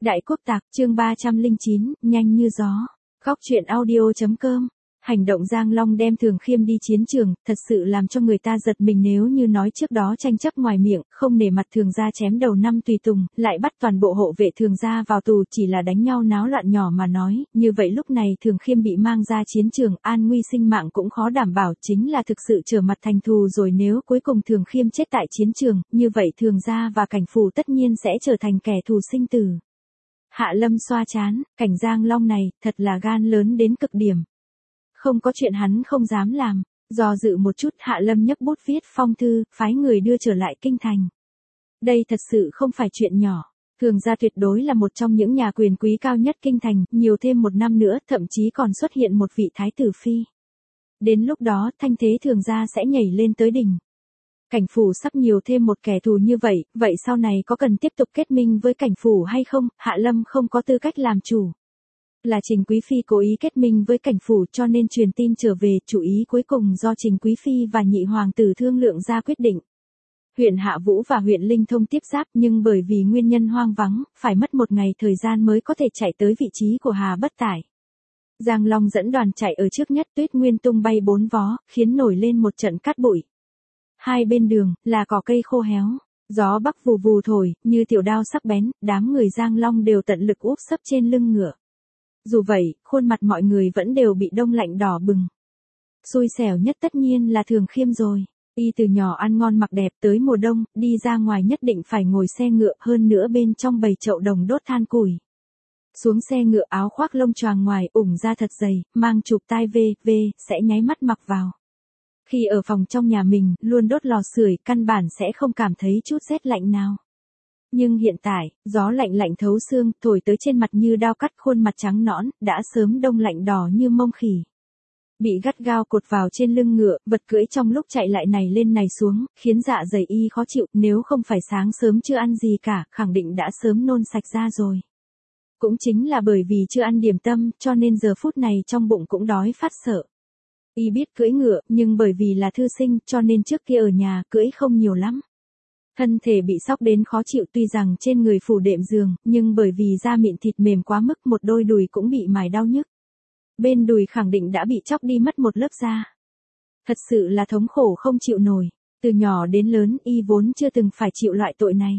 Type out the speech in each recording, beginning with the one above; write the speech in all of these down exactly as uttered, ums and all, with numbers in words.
Đại Quốc Tạc, chương ba trăm lẻ chín, nhanh như gió. Góc truyện audio chấm com. Hành động Giang Long đem Thường Khiêm đi chiến trường, thật sự làm cho người ta giật mình nếu như nói trước đó tranh chấp ngoài miệng, không nể mặt Thường gia chém đầu năm tùy tùng, lại bắt toàn bộ hộ vệ Thường gia vào tù chỉ là đánh nhau náo loạn nhỏ mà nói, như vậy lúc này Thường Khiêm bị mang ra chiến trường, an nguy sinh mạng cũng khó đảm bảo, chính là thực sự trở mặt thành thù rồi, nếu cuối cùng Thường Khiêm chết tại chiến trường, như vậy Thường gia và Cảnh Phủ tất nhiên sẽ trở thành kẻ thù sinh tử. Hạ Lâm xoa chán, cảnh Giang Long này, thật là gan lớn đến cực điểm. Không có chuyện hắn không dám làm, do dự một chút Hạ Lâm nhấc bút viết phong thư, phái người đưa trở lại kinh thành. Đây thật sự không phải chuyện nhỏ, Thường gia tuyệt đối là một trong những nhà quyền quý cao nhất kinh thành, nhiều thêm một năm nữa thậm chí còn xuất hiện một vị thái tử phi. Đến lúc đó thanh thế Thường gia sẽ nhảy lên tới đỉnh. Cảnh Phủ sắp nhiều thêm một kẻ thù như vậy, vậy sau này có cần tiếp tục kết minh với Cảnh Phủ hay không, Hạ Lâm không có tư cách làm chủ. Là Trình Quý Phi cố ý kết minh với Cảnh Phủ cho nên truyền tin trở về, chủ ý cuối cùng do Trình Quý Phi và nhị hoàng tử thương lượng ra quyết định. Huyện Hạ Vũ và huyện Linh Thông tiếp giáp nhưng bởi vì nguyên nhân hoang vắng, phải mất một ngày thời gian mới có thể chạy tới vị trí của Hà Bất Tải. Giang Long dẫn đoàn chạy ở trước nhất, tuyết nguyên tung bay bốn vó, khiến nổi lên một trận cát bụi. Hai bên đường, là cỏ cây khô héo, gió bắc vù vù thổi, như tiểu đao sắc bén, đám người Giang Long đều tận lực úp sấp trên lưng ngựa. Dù vậy, khuôn mặt mọi người vẫn đều bị đông lạnh đỏ bừng. Xui xẻo nhất tất nhiên là Thường Khiêm rồi. Y từ nhỏ ăn ngon mặc đẹp tới mùa đông, đi ra ngoài nhất định phải ngồi xe ngựa, hơn nữa bên trong bầy chậu đồng đốt than củi. Xuống xe ngựa áo khoác lông choàng ngoài ủng ra thật dày, mang chụp tai vê, vê, sẽ nháy mắt mặc vào. Khi ở phòng trong nhà mình, luôn đốt lò sưởi, căn bản sẽ không cảm thấy chút rét lạnh nào. Nhưng hiện tại, gió lạnh lạnh thấu xương, thổi tới trên mặt như đao cắt, khuôn mặt trắng nõn, đã sớm đông lạnh đỏ như mông khỉ. Bị gắt gao cột vào trên lưng ngựa, vật cưỡi trong lúc chạy lại này lên này xuống, khiến dạ dày y khó chịu, nếu không phải sáng sớm chưa ăn gì cả, khẳng định đã sớm nôn sạch ra rồi. Cũng chính là bởi vì chưa ăn điểm tâm, cho nên giờ phút này trong bụng cũng đói phát sợ. Y biết cưỡi ngựa, nhưng bởi vì là thư sinh, cho nên trước kia ở nhà cưỡi không nhiều lắm. Thân thể bị sóc đến khó chịu, tuy rằng trên người phủ đệm giường, nhưng bởi vì da mịn thịt mềm quá mức, một đôi đùi cũng bị mài đau nhức. Bên đùi khẳng định đã bị chóc đi mất một lớp da. Thật sự là thống khổ không chịu nổi, từ nhỏ đến lớn y vốn chưa từng phải chịu loại tội này.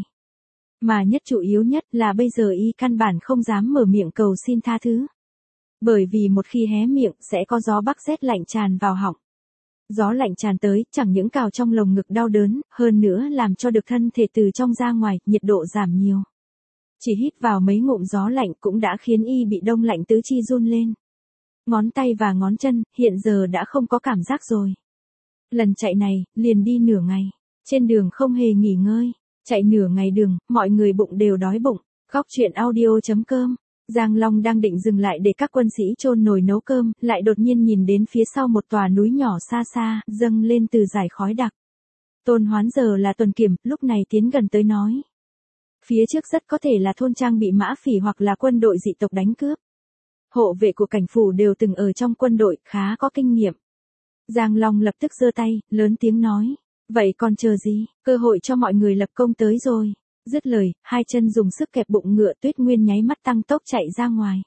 Mà nhất chủ yếu nhất là bây giờ y căn bản không dám mở miệng cầu xin tha thứ. Bởi vì một khi hé miệng sẽ có gió bắc rét lạnh tràn vào họng. Gió lạnh tràn tới, chẳng những cào trong lồng ngực đau đớn, hơn nữa làm cho được thân thể từ trong ra ngoài, nhiệt độ giảm nhiều. Chỉ hít vào mấy ngụm gió lạnh cũng đã khiến y bị đông lạnh tứ chi run lên. Ngón tay và ngón chân, hiện giờ đã không có cảm giác rồi. Lần chạy này, liền đi nửa ngày. Trên đường không hề nghỉ ngơi. Chạy nửa ngày đường, mọi người bụng đều đói bụng. Góc truyện audio chấm com. Giang Long đang định dừng lại để các quân sĩ chôn nồi nấu cơm, lại đột nhiên nhìn đến phía sau một tòa núi nhỏ xa xa, dâng lên từ dải khói đặc. Tôn Hoán giờ là tuần kiểm, lúc này tiến gần tới nói. Phía trước rất có thể là thôn trang bị mã phỉ hoặc là quân đội dị tộc đánh cướp. Hộ vệ của Cảnh Phủ đều từng ở trong quân đội, khá có kinh nghiệm. Giang Long lập tức giơ tay, lớn tiếng nói. Vậy còn chờ gì, cơ hội cho mọi người lập công tới rồi. Dứt lời, hai chân dùng sức kẹp bụng ngựa, Tuyết Nguyên nháy mắt tăng tốc chạy ra ngoài.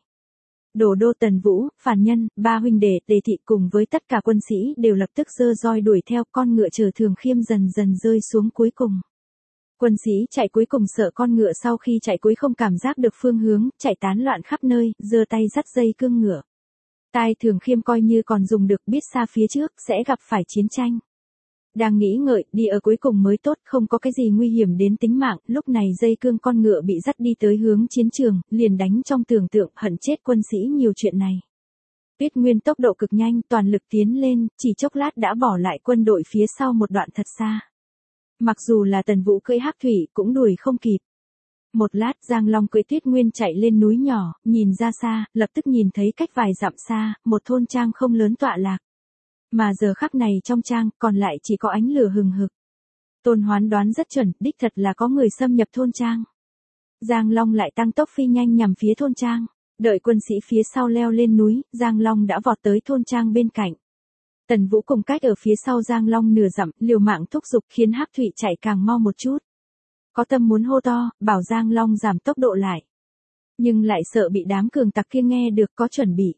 Đồ Đô Tần Vũ, Phàn Nhân, ba huynh đệ, Đề Thị cùng với tất cả quân sĩ đều lập tức giơ roi đuổi theo, con ngựa chờ Thường Khiêm dần dần rơi xuống cuối cùng. Quân sĩ chạy cuối cùng sợ con ngựa sau khi chạy cuối không cảm giác được phương hướng, chạy tán loạn khắp nơi, giơ tay dắt dây cương ngựa. Tai Thường Khiêm coi như còn dùng được, biết xa phía trước sẽ gặp phải chiến tranh. Đang nghĩ ngợi, đi ở cuối cùng mới tốt, không có cái gì nguy hiểm đến tính mạng, lúc này dây cương con ngựa bị dắt đi tới hướng chiến trường, liền đánh trong tưởng tượng, hận chết quân sĩ nhiều chuyện này. Tuyết Nguyên tốc độ cực nhanh, toàn lực tiến lên, chỉ chốc lát đã bỏ lại quân đội phía sau một đoạn thật xa. Mặc dù là Tần Vũ cưỡi hắc thủy, cũng đuổi không kịp. Một lát Giang Long cưỡi Tuyết Nguyên chạy lên núi nhỏ, nhìn ra xa, lập tức nhìn thấy cách vài dặm xa, một thôn trang không lớn tọa lạc. Mà giờ khắc này trong trang, còn lại chỉ có ánh lửa hừng hực. Tôn Hoán đoán rất chuẩn, đích thật là có người xâm nhập thôn trang. Giang Long lại tăng tốc phi nhanh nhằm phía thôn trang. Đợi quân sĩ phía sau leo lên núi, Giang Long đã vọt tới thôn trang bên cạnh. Tần Vũ cùng cách ở phía sau Giang Long nửa dặm, liều mạng thúc giục khiến Hắc Thụy chạy càng mau một chút. Có tâm muốn hô to, bảo Giang Long giảm tốc độ lại. Nhưng lại sợ bị đám cường tặc kia nghe được có chuẩn bị.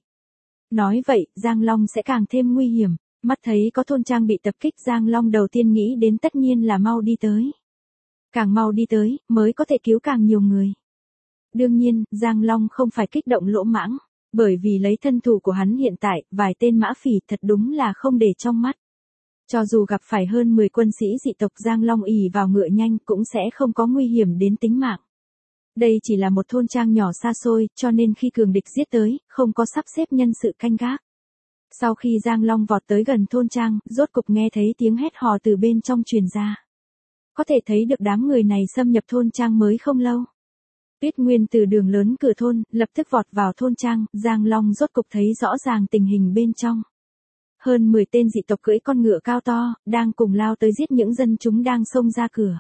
Nói vậy, Giang Long sẽ càng thêm nguy hiểm. Mắt thấy có thôn trang bị tập kích, Giang Long đầu tiên nghĩ đến tất nhiên là mau đi tới. Càng mau đi tới, mới có thể cứu càng nhiều người. Đương nhiên, Giang Long không phải kích động lỗ mãng, bởi vì lấy thân thủ của hắn hiện tại, vài tên mã phỉ thật đúng là không để trong mắt. Cho dù gặp phải hơn mười quân sĩ dị tộc, Giang Long ỷ vào ngựa nhanh cũng sẽ không có nguy hiểm đến tính mạng. Đây chỉ là một thôn trang nhỏ xa xôi, cho nên khi cường địch giết tới, không có sắp xếp nhân sự canh gác. Sau khi Giang Long vọt tới gần thôn trang, rốt cục nghe thấy tiếng hét hò từ bên trong truyền ra. Có thể thấy được đám người này xâm nhập thôn trang mới không lâu. Tuyết Nguyên từ đường lớn cửa thôn, lập tức vọt vào thôn trang, Giang Long rốt cục thấy rõ ràng tình hình bên trong. Hơn mười tên dị tộc cưỡi con ngựa cao to, đang cùng lao tới giết những dân chúng đang xông ra cửa.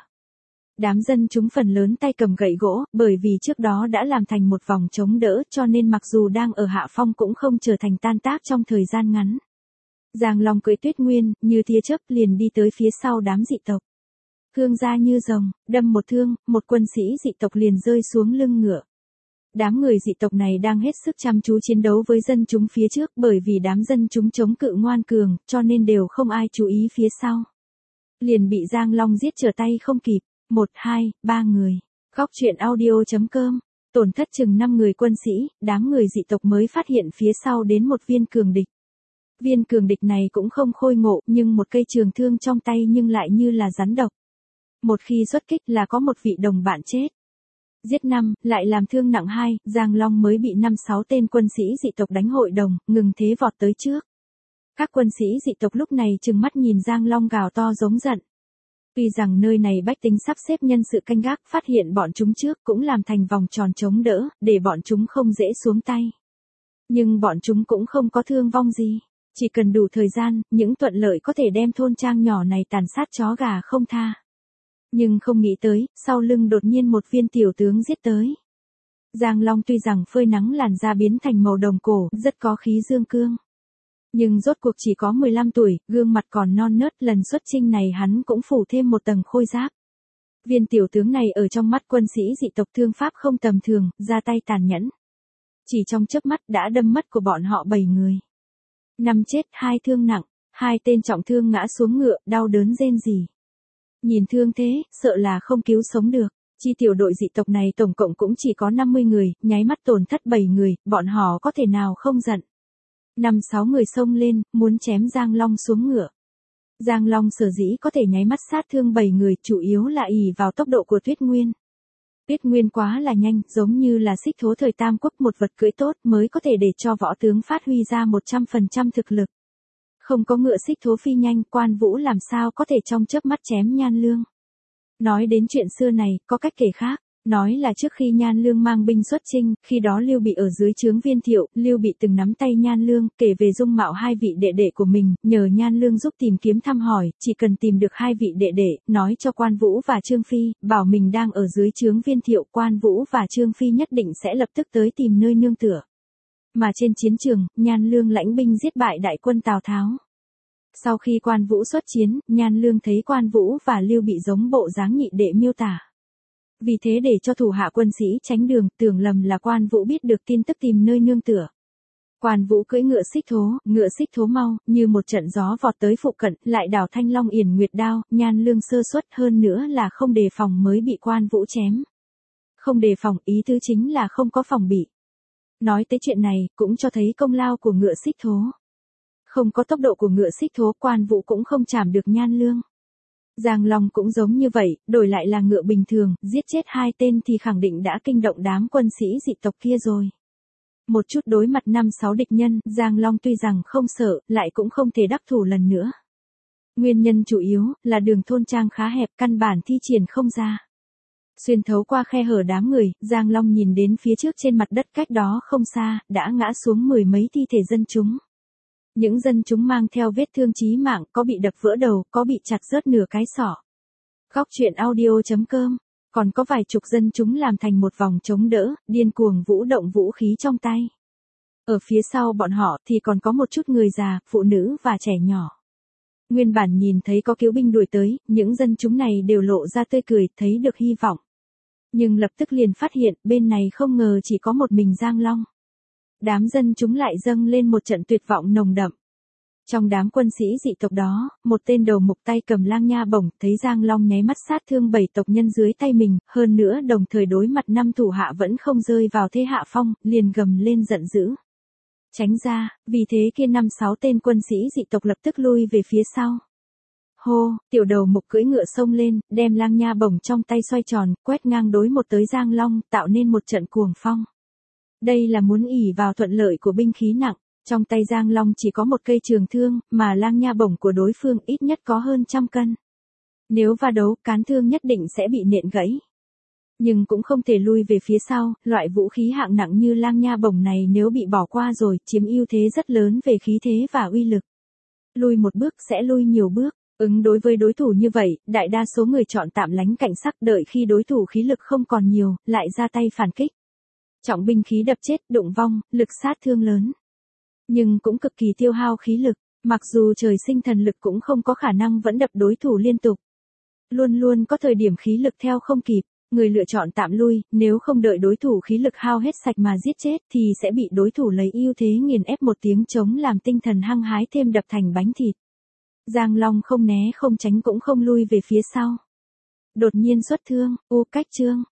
Đám dân chúng phần lớn tay cầm gậy gỗ, bởi vì trước đó đã làm thành một vòng chống đỡ, cho nên mặc dù đang ở hạ phong cũng không trở thành tan tác trong thời gian ngắn. Giang Long cưỡi Tuyết Nguyên, như tia chớp liền đi tới phía sau đám dị tộc. Thương ra như rồng, đâm một thương, một quân sĩ dị tộc liền rơi xuống lưng ngựa. Đám người dị tộc này đang hết sức chăm chú chiến đấu với dân chúng phía trước, bởi vì đám dân chúng chống cự ngoan cường, cho nên đều không ai chú ý phía sau. Liền bị Giang Long giết trở tay không kịp. Một, hai, ba người. Góc truyện audio chấm com. Tổn thất chừng năm người quân sĩ, đám người dị tộc mới phát hiện phía sau đến một viên cường địch. Viên cường địch này cũng không khôi ngộ, nhưng một cây trường thương trong tay nhưng lại như là rắn độc. Một khi xuất kích là có một vị đồng bạn chết. Giết năm, lại làm thương nặng hai, Giang Long mới bị năm sáu tên quân sĩ dị tộc đánh hội đồng, ngừng thế vọt tới trước. Các quân sĩ dị tộc lúc này trừng mắt nhìn Giang Long gào to giống giận. Tuy rằng nơi này bách tính sắp xếp nhân sự canh gác, phát hiện bọn chúng trước cũng làm thành vòng tròn chống đỡ, để bọn chúng không dễ xuống tay. Nhưng bọn chúng cũng không có thương vong gì. Chỉ cần đủ thời gian, những thuận lợi có thể đem thôn trang nhỏ này tàn sát chó gà không tha. Nhưng không nghĩ tới, sau lưng đột nhiên một viên tiểu tướng giết tới. Giang Long tuy rằng phơi nắng làn da biến thành màu đồng cổ, rất có khí dương cương. Nhưng rốt cuộc chỉ có mười lăm tuổi, gương mặt còn non nớt, lần xuất chinh này hắn cũng phủ thêm một tầng khôi giáp. Viên tiểu tướng này ở trong mắt quân sĩ dị tộc thương pháp không tầm thường, ra tay tàn nhẫn. Chỉ trong chớp mắt đã đâm mất của bọn họ bảy người. Năm chết, hai thương nặng, hai tên trọng thương ngã xuống ngựa, đau đớn rên rỉ. Nhìn thương thế, sợ là không cứu sống được. Chi tiểu đội dị tộc này tổng cộng cũng chỉ có năm mươi người, nháy mắt tổn thất bảy người, bọn họ có thể nào không giận. Năm sáu người xông lên, muốn chém Giang Long xuống ngựa. Giang Long sở dĩ có thể nháy mắt sát thương bảy người, chủ yếu là ỷ vào tốc độ của Tuyết Nguyên. Tuyết Nguyên quá là nhanh, giống như là xích thố thời Tam Quốc, một vật cưỡi tốt mới có thể để cho võ tướng phát huy ra một trăm phần trăm thực lực. Không có ngựa xích thố phi nhanh, Quan Vũ làm sao có thể trong chớp mắt chém Nhan Lương. Nói đến chuyện xưa này, có cách kể khác. Nói là trước khi Nhan Lương mang binh xuất chinh, khi đó Lưu Bị ở dưới trướng Viên Thiệu, Lưu Bị từng nắm tay Nhan Lương, kể về dung mạo hai vị đệ đệ của mình, nhờ Nhan Lương giúp tìm kiếm thăm hỏi, chỉ cần tìm được hai vị đệ đệ, nói cho Quan Vũ và Trương Phi, bảo mình đang ở dưới trướng Viên Thiệu, Quan Vũ và Trương Phi nhất định sẽ lập tức tới tìm nơi nương tựa. Mà trên chiến trường, Nhan Lương lãnh binh giết bại đại quân Tào Tháo. Sau khi Quan Vũ xuất chiến, Nhan Lương thấy Quan Vũ và Lưu Bị giống bộ dáng nhị đệ miêu tả. Vì thế để cho thủ hạ quân sĩ tránh đường, tưởng lầm là Quan Vũ biết được tin tức tìm nơi nương tựa. Quan Vũ cưỡi ngựa xích thố, ngựa xích thố mau, như một trận gió vọt tới phụ cận, lại đảo Thanh Long Yển Nguyệt đao, Nhan Lương sơ suất, hơn nữa là không đề phòng mới bị Quan Vũ chém. Không đề phòng, ý tứ chính là không có phòng bị. Nói tới chuyện này, cũng cho thấy công lao của ngựa xích thố. Không có tốc độ của ngựa xích thố, Quan Vũ cũng không chạm được Nhan Lương. Giang Long cũng giống như vậy, đổi lại là ngựa bình thường, giết chết hai tên thì khẳng định đã kinh động đám quân sĩ dị tộc kia rồi. Một chút đối mặt năm sáu địch nhân, Giang Long tuy rằng không sợ, lại cũng không thể đắc thủ lần nữa. Nguyên nhân chủ yếu là đường thôn trang khá hẹp, căn bản thi triển không ra. Xuyên thấu qua khe hở đám người, Giang Long nhìn đến phía trước trên mặt đất cách đó không xa, đã ngã xuống mười mấy thi thể dân chúng. Những dân chúng mang theo vết thương chí mạng, có bị đập vỡ đầu, có bị chặt rớt nửa cái sọ. Góc truyện audio chấm com. Còn có vài chục dân chúng làm thành một vòng chống đỡ, điên cuồng vũ động vũ khí trong tay. Ở phía sau bọn họ thì còn có một chút người già, phụ nữ và trẻ nhỏ. Nguyên bản nhìn thấy có cứu binh đuổi tới, những dân chúng này đều lộ ra tươi cười, thấy được hy vọng. Nhưng lập tức liền phát hiện bên này không ngờ chỉ có một mình Giang Long. Đám dân chúng lại dâng lên một trận tuyệt vọng nồng đậm. Trong đám quân sĩ dị tộc đó, một tên đầu mục tay cầm lang nha bổng, thấy Giang Long nháy mắt sát thương bảy tộc nhân dưới tay mình, hơn nữa đồng thời đối mặt năm thủ hạ vẫn không rơi vào thế hạ phong, liền gầm lên giận dữ. Tránh ra, vì thế kia năm sáu tên quân sĩ dị tộc lập tức lui về phía sau. Hô, tiểu đầu mục cưỡi ngựa xông lên, đem lang nha bổng trong tay xoay tròn, quét ngang đối một tới Giang Long, tạo nên một trận cuồng phong. Đây là muốn ỷ vào thuận lợi của binh khí nặng. Trong tay Giang Long chỉ có một cây trường thương, mà lang nha bổng của đối phương ít nhất có hơn trăm cân. Nếu va đấu, cán thương nhất định sẽ bị nện gãy. Nhưng cũng không thể lui về phía sau, loại vũ khí hạng nặng như lang nha bổng này nếu bị bỏ qua rồi, chiếm ưu thế rất lớn về khí thế và uy lực. Lui một bước sẽ lui nhiều bước. Ứng đối với đối thủ như vậy, đại đa số người chọn tạm lánh cảnh sắc, đợi khi đối thủ khí lực không còn nhiều, lại ra tay phản kích. Trọng binh khí đập chết, đụng vong, lực sát thương lớn. Nhưng cũng cực kỳ tiêu hao khí lực, mặc dù trời sinh thần lực cũng không có khả năng vẫn đập đối thủ liên tục. Luôn luôn có thời điểm khí lực theo không kịp, người lựa chọn tạm lui, nếu không đợi đối thủ khí lực hao hết sạch mà giết chết thì sẽ bị đối thủ lấy ưu thế nghiền ép một tiếng trống làm tinh thần hăng hái thêm đập thành bánh thịt. Giang Long không né không tránh cũng không lui về phía sau. Đột nhiên xuất thương, u cách trương,